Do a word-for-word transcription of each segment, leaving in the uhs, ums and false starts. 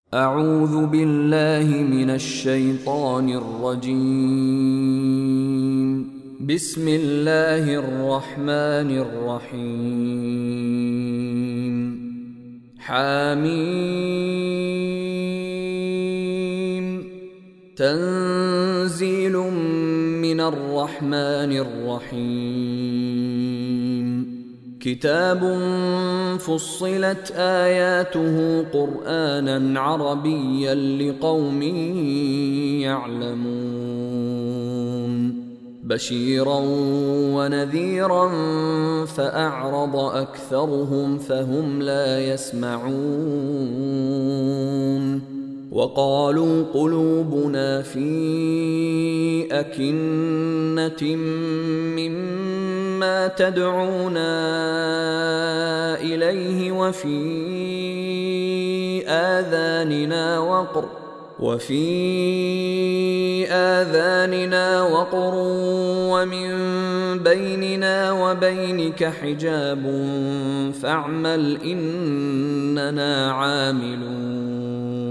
أعوذ بالله من الشيطان الرجيم. بسم الله الرحمن الرحيم. حميم. تنزيل من الرحمن الرحيم. كتاب فصلت آياته قرآنا عربيا لقوم يعلمون بشيرا ونذيرا فأعرض أكثرهم فهم لا يسمعون وقالوا قلوبنا في أكنة مما تدعونا إليه وفي آذاننا وقر وفي آذاننا وقر ومن بيننا وبينك حجاب فاعمل إننا عاملون.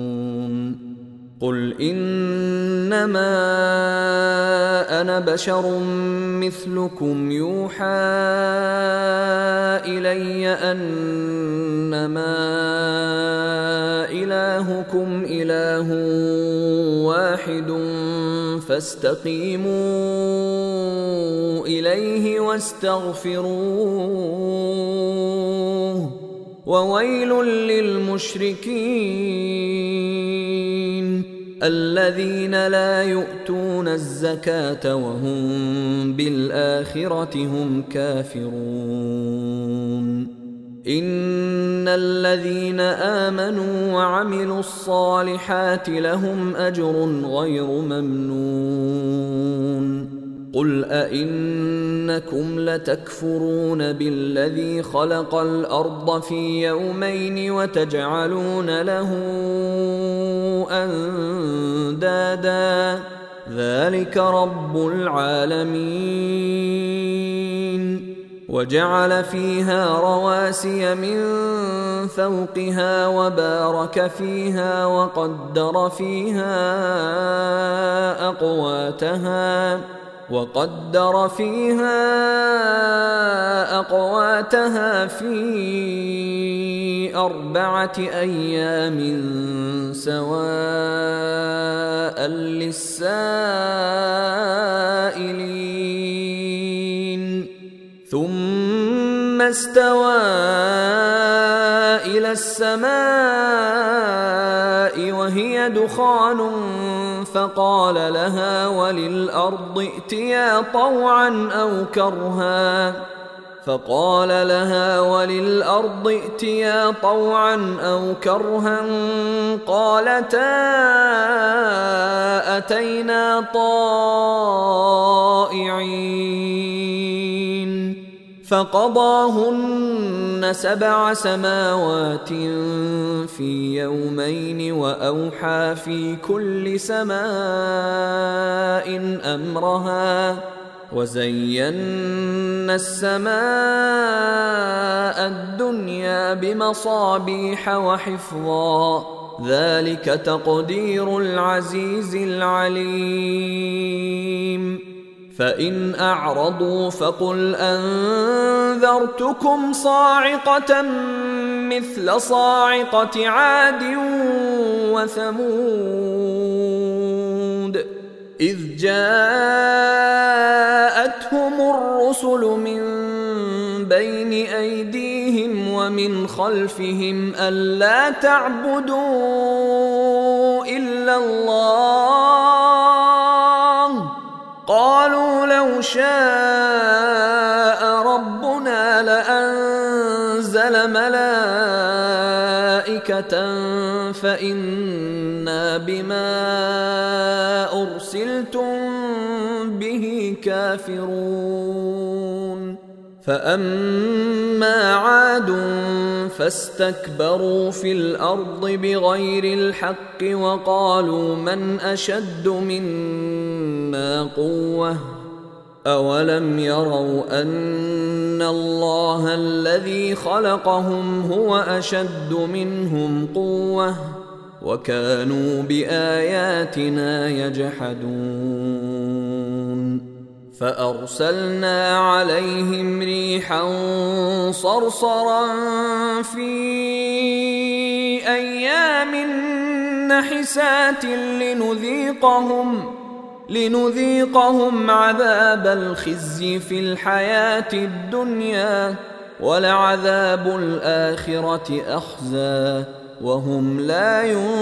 قل إنما أنا بشر مثلكم يوحى إلي أنما إلهكم إله واحد فاستقيموا إليه واستغفروه وويل للمشركين الذين لا يؤتون الزكاة وهم بالآخرة هم كافرون. إن الذين آمنوا وعملوا الصالحات لهم أجر غير ممنون. قل أئنكم لتكفرون بالذي خلق الأرض في يومين وتجعلون له أندادا ذلك رب العالمين. وجعل فيها رواسي من فوقها وبارك فيها وقدر فيها أقواتها وقدر فيها أقواتها في أربعة أيام سواء للسائلين. ثم استوى إلى السماء وهي دخان فقال لها وللأرض ائتيا طوعا أو كرها فقال لها وللأرض ائتيا طوعا أو كرها قالتا أتينا طائعين فقضاهن سبع سماوات في يومين وأوحى في كل سماء أمرها وزينا السماء الدنيا بمصابيح وحفظا ذلك تقدير العزيز العليم. فإن أعرضوا فقل أنذرتكم صاعقة مثل صاعقة عاد وثمود إذ جاءتهم الرسل من بين أيديهم ومن خلفهم ألا تعبدوا إلا الله قالوا لو شاء ربنا لأنزل ملائكة فإنا بما أرسلتم به كافرون. فأما عاد فاستكبروا في الأرض بغير الحق وقالوا من أشد منا قوة أولم يروا أن الله الذي خلقهم هو أشد منهم قوة وكانوا بآياتنا يجحدون فأرسلنا عليهم ريحا صرصرا في أيام نحسات لنذيقهم لنذيقهم عذاب الخزي في الحياة الدنيا ولعذاب الآخرة أخزى وهم لا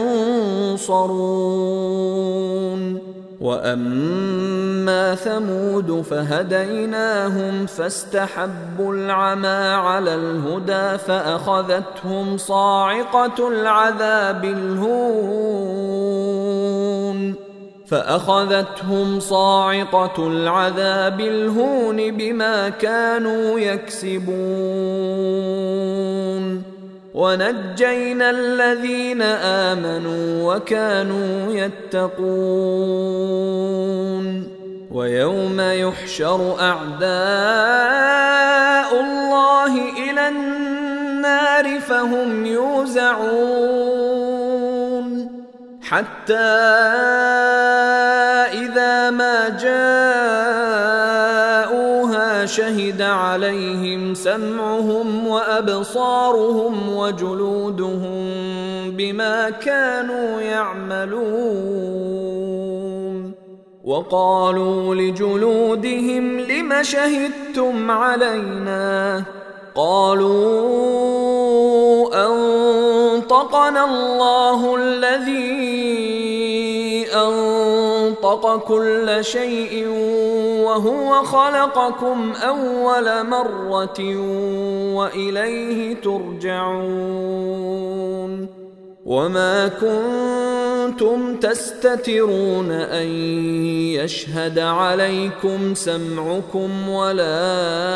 ينصرون وأما ثمود فهديناهم فاستحبوا العمى على الهدى فأخذتهم صاعقة العذاب الهون فأخذتهم صاعقة العذاب الهون بما كانوا يكسبون ونجينا الذين آمنوا وكانوا يتقون ويوم يحشر أعداء الله إلى النار فهم يوزعون حتى إذا ما جاءوها شهد عليهم سمعهم وأبصارهم وجلودهم بما كانوا يعملون وقالوا لجلودهم لم شهدتم علينا قالوا أنطقنا الله الذي أنطق كل شيء وهو خلقكم أول مرة وإليه ترجعون وما كنتم تستترون أن يشهد عليكم سمعكم ولا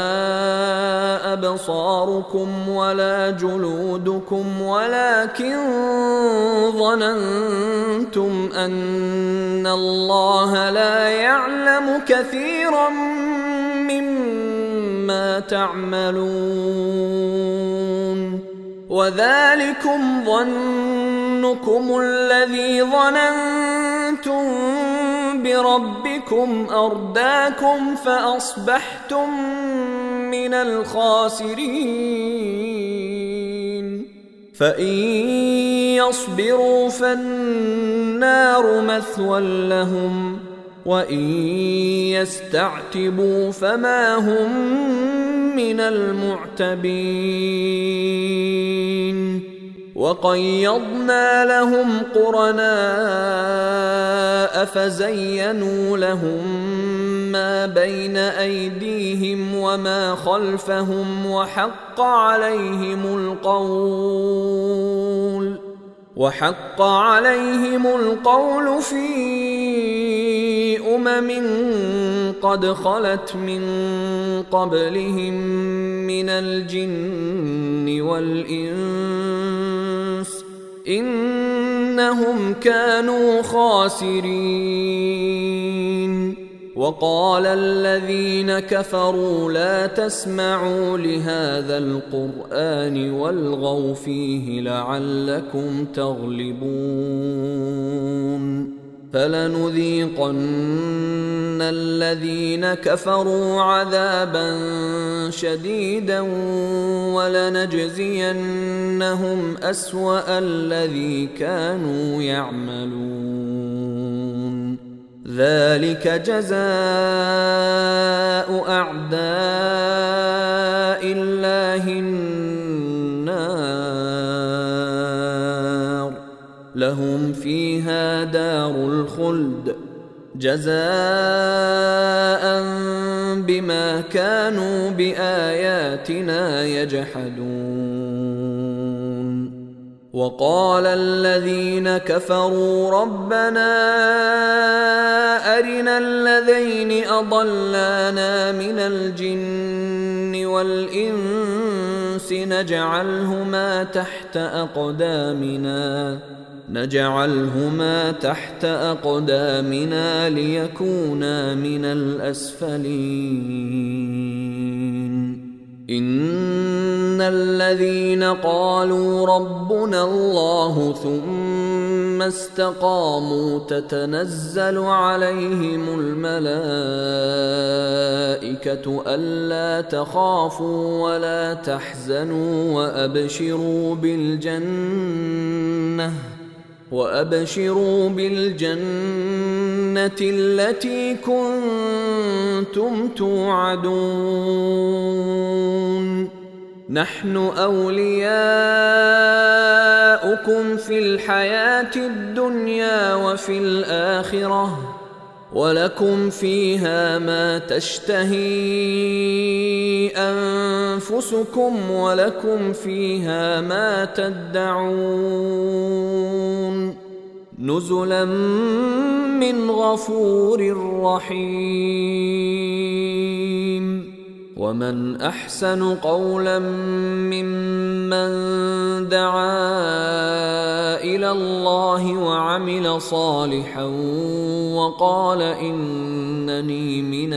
أبصاركم ولا جلودكم ولكن ظننتم أن الله لا يعلم كثيرا مما تعملون وذلكم ظنكم الذي ظننتم بربكم أرداكم فأصبحتم من الخاسرين فإن يصبروا فالنار مثوى لهم وإن يستعتبوا فما هم من المعتبين وقيضنا لهم قرناء فزينوا لهم ما بين أيديهم وما خلفهم وحق عليهم القول وحق عليهم القول في أمم قد خلت من قبلهم من الجن والإنس إنهم كانوا خاسرين وقال الذين كفروا لا تسمعوا لهذا القرآن والغوا فيه لعلكم تغلبون فلنذيقن الذين كفروا عذابا شديدا ولنجزينهم أسوأ الذي كانوا يعملون ذلك جزاء أعداء الله النار لهم فيها دار الخلد جزاء بما كانوا بآياتنا يجحدون وقال الذين كفروا ربنا أرنا الذين أضلانا من الجن والإنس نجعلهما تحت أقدامنا نجعلهما تحت أقدامنا ليكونا من الأسفلين إن الذين قالوا ربنا الله ثم استقاموا تتنزل عليهم الملائكة ألا تخافوا ولا تحزنوا وأبشروا بالجنة وأبشروا بالجنة التي كنتم توعدون نحن أولياؤكم في الحياة الدنيا وفي الآخرة ولكم فيها ما تشتهي أنفسكم ولكم فيها ما تدعون نزلا من غفور رحيم ومن أحسن قولا ممن دعا إلى الله وعمل صالحا وقال إنني من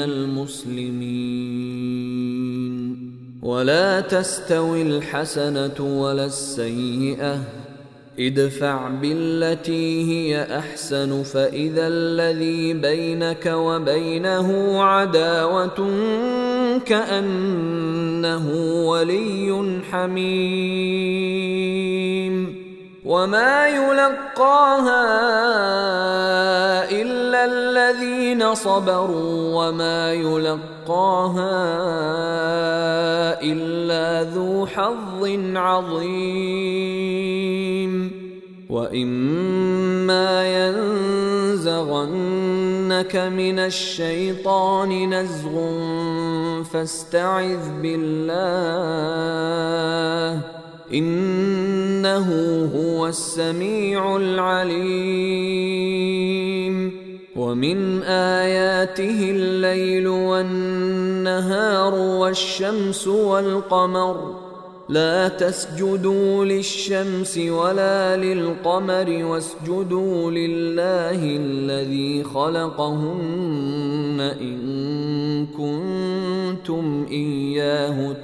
المسلمين ولا تستوي الحسنة ولا السيئة ادفع بالتي هي أحسن فإذا الذي بينك وبينه عداوة كأنه ولي حميم وما يلقاها إلا الذين صبروا وما يلقاها إلا ذو حظ عظيم وإما ينزغنك من الشيطان نزغ فاستعذ بالله إنه هو السميع العليم ومن آياته الليل والنهار والشمس والقمر لا تسجدوا للشمس ولا للقمر واسجدوا لله الذي خلقهن إن كنتم إياه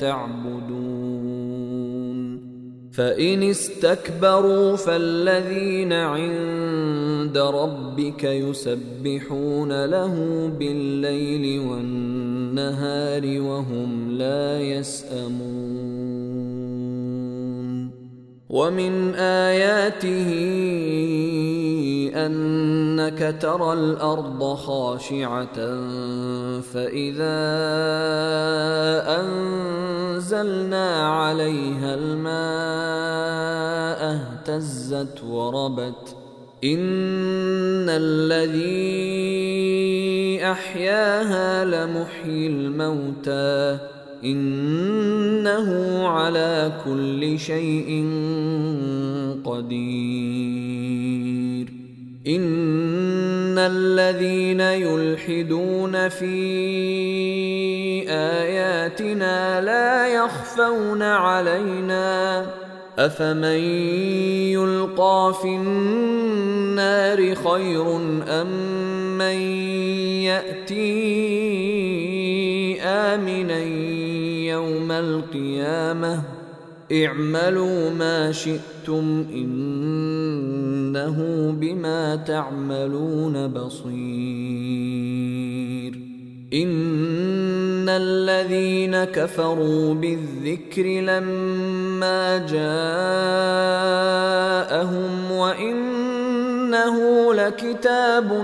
تعبدون فإن استكبروا فالذين عند ربك يسبحون له بالليل والنهار وهم لا يسأمون ومن آياته أنك ترى الأرض خاشعة فإذا أنزلنا عليها الماء اهتزت وربت إن الذي أحياها لمحيي الموتى إنه على كل شيء قدير إن الذين يلحدون في آياتنا لا يخفون علينا أفمن يلقى في النار خير أم من يأتي آمنا يوم القيامة اعملوا ما شئتم إنه بما تعملون بصير إن الذين كفروا بالذكر لما جاءهم وإنه لكتاب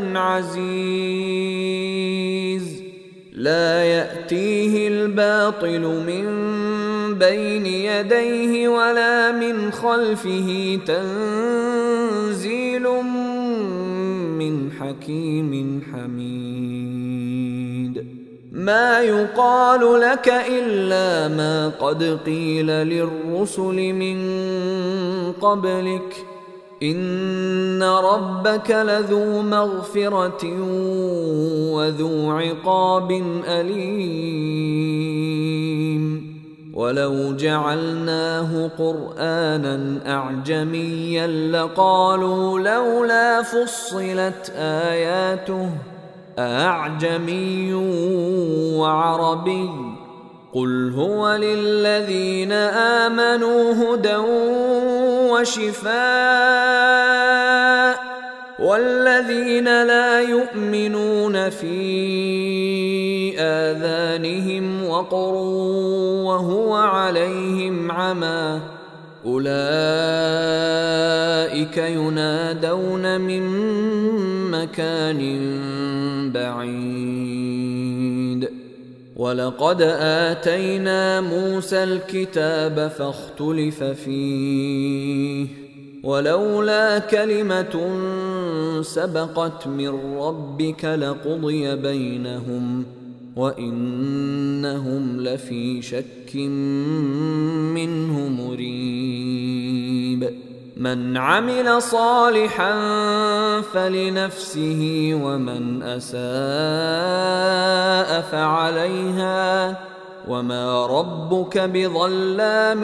عزيز لا يأتيه الباطل من بين يديه ولا من خلفه تنزيل من حكيم حميد ما يقال لك إلا ما قد قيل للرسل من قبلك إن ربك لذو مغفرة وذو عقاب أليم ولو جعلناه قرآنا أعجميا لقالوا لولا فصلت آياته أعجمي وعربي قل هو للذين آمنوا هدى وشفاء والذين لا يؤمنون في آذانهم وقر وهو عليهم عمى أولئك ينادون من مكان بعيد ولقد آتينا موسى الكتاب فاختلف فيه ولولا كلمة سبقت من ربك لقضي بينهم وإنهم لفي شك منه مريب من عمل صالحا فلنفسه ومن أساء فعليها وما ربك بظلام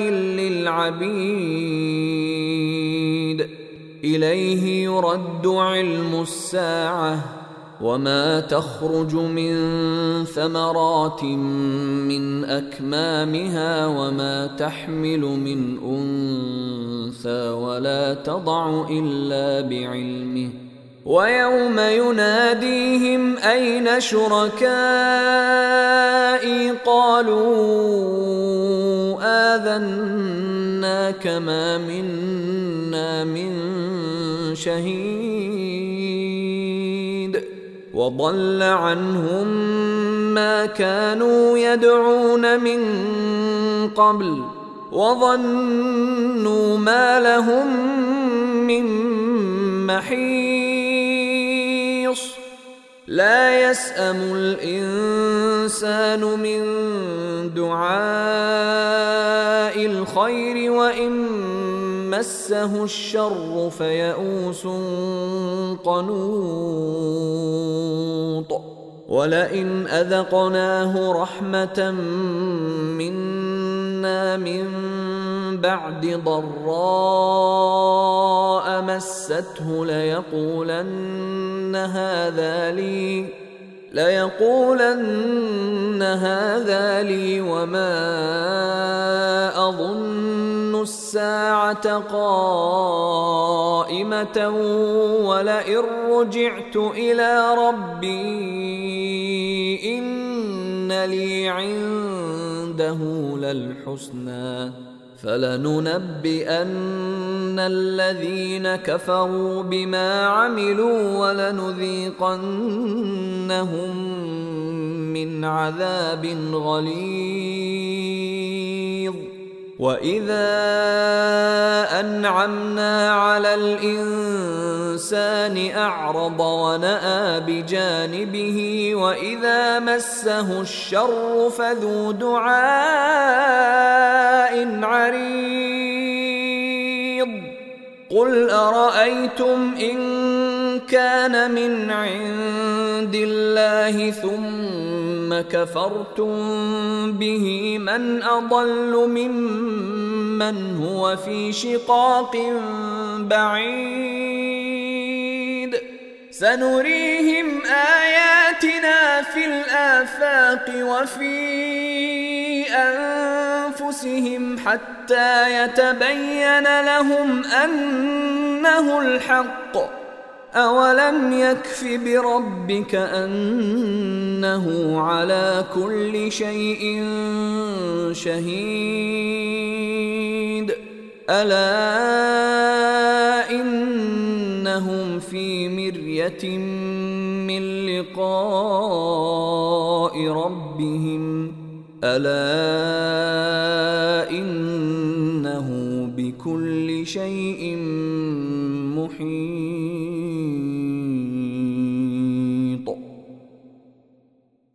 للعبيد إليه يرد علم الساعة وما تخرج من ثمرات من أكمامها وما تحمل من أنثى ولا تضع إلا بعلمه ويوم يناديهم أين شركائي قالوا آذناك ما منا من شهيد وضل عنهم ما كانوا يدعون من قبل وظنوا ما لهم من محيص لا يسأم الإنسان من دعاء الخير وإن مسه الشر فيئوس قنوط ولئن أذقناه رحمة منا من بعد ضراء مسته ليقولن هذا لي ليقولن هذا لي وما أظن الساعة قائمة ولئن رجعت إلى ربي إن لي عنده للحسنى فلننبئن الذين كفروا بما عملوا ولنذيقنهم من عذاب غليظ وإذا أنعمنا على الإنسان أعرض ونأى بجانبه وإذا مسه الشر فذو دعاء عريض قل أرأيتم إن كان من عند الله ثم كفرتم به من أضل ممن هو في شقاق بعيد سنريهم آياتنا في الآفاق وفي أنفسهم حتى يتبين لهم أنه الحق أولم يكف بربك أنه على كل شيء شهيد ألا إنهم في مرية من لقاء ربهم ألا إنه بكل شيء محيط